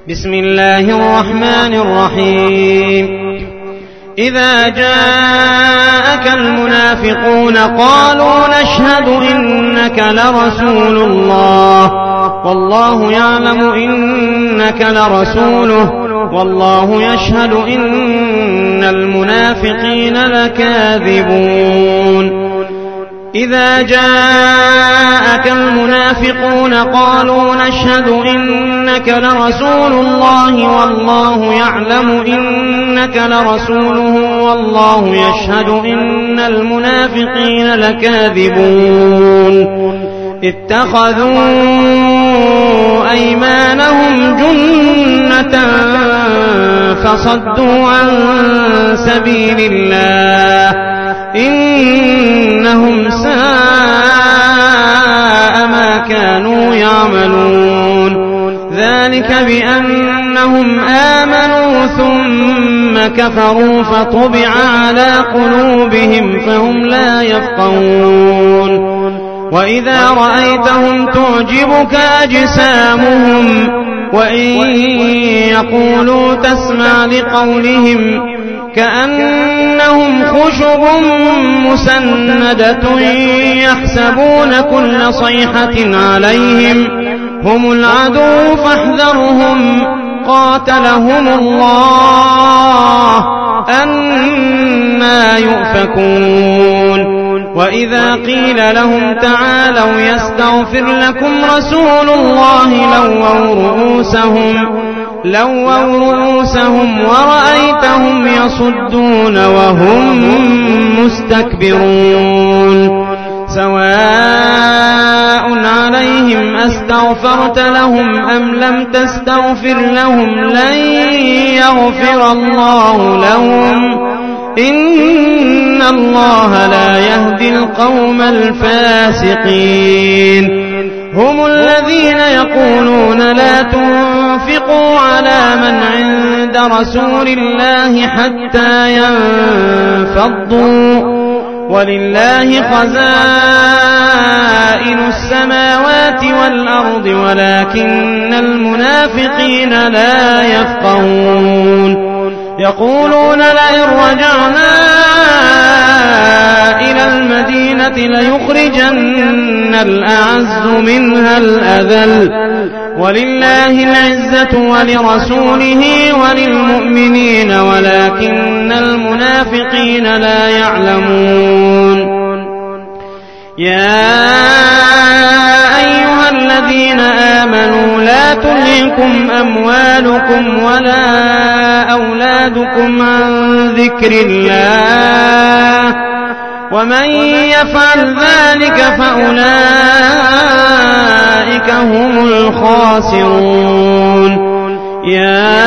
بسم الله الرحمن الرحيم إذا جاءك المنافقون قالوا نشهد إنك لرسول الله والله يعلم إنك لرسوله والله يشهد إن المنافقين لكاذبون إذا جاءك المنافقون قالوا نشهد إنك لرسول الله والله يعلم إنك لرسوله والله يشهد إن المنافقين لكاذبون اتخذوا أيمانهم جنة فصدوا عن سبيل الله إنهم ساء ما كانوا يعملون ذلك بأنهم آمنوا ثم كفروا فطبع على قلوبهم فهم لا يفقهون وإذا رأيتهم تعجبك أجسامهم وإن يقولوا تسمع لقولهم كأنهم خشب مسندة يحسبون كل صيحة عليهم هم العدو فاحذرهم قاتلهم الله أنى يؤفكون وإذا قيل لهم تعالوا يستغفر لكم رسول الله لووا رؤوسهم ورأيتهم يصدون وهم مستكبرون سواء عليهم أستغفرت لهم أم لم تستغفر لهم لن يغفر الله لهم إن الله لا يهدي القوم الفاسقين هم الذين يقولون لا تنفقوا على من عند رسول الله حتى ينفضوا ولله خزائن السماوات والأرض ولكن المنافقين لا يفقهون يقولون لئن رجعنا إلى المدينة ليخرجن الأعز منها الأذل ولله العزة ولرسوله وللمؤمنين ولكن المنافقين لا يعلمون يا أيها الذين آمنوا لا تلهكم أموالكم ولا أولادكم عن ذكر الله ومن يفعل ذلك فأولئك هم الخاسرون يا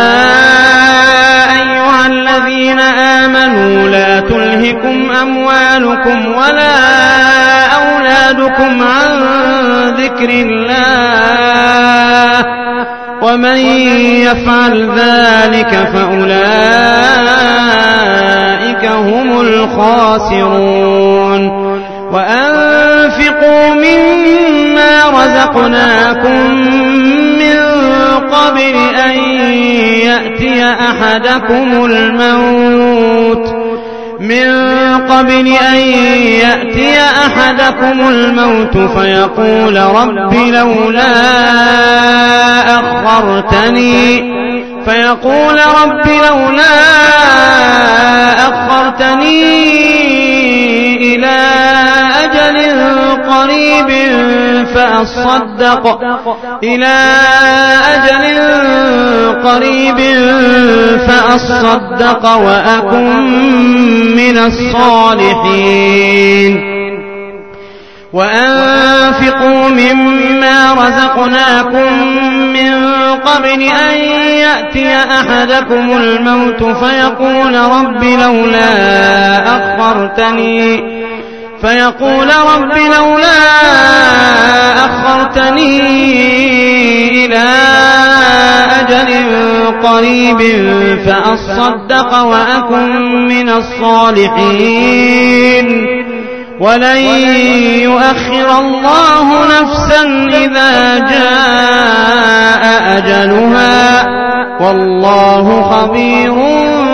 أيها الذين آمنوا لا تلهكم أموالكم ولا أولادكم عن ذكر الله ومن يفعل ذلك فأولئك هم الخاسرون وأنفقوا مما رزقناكم من قبل أن يأتي أحدكم الموت فيقول رب لولا أخرتني إلى أجل قريب فأصدق وأكن من الصالحين وأنفقوا مما رزقناكم من قبل أن يأتي أحدكم الموت فيقول رب لولا أخرتني إلى أجل قريب فأصدق وأكن من الصالحين ولن يؤخر الله نفسا إذا جاء أجلها والله خبير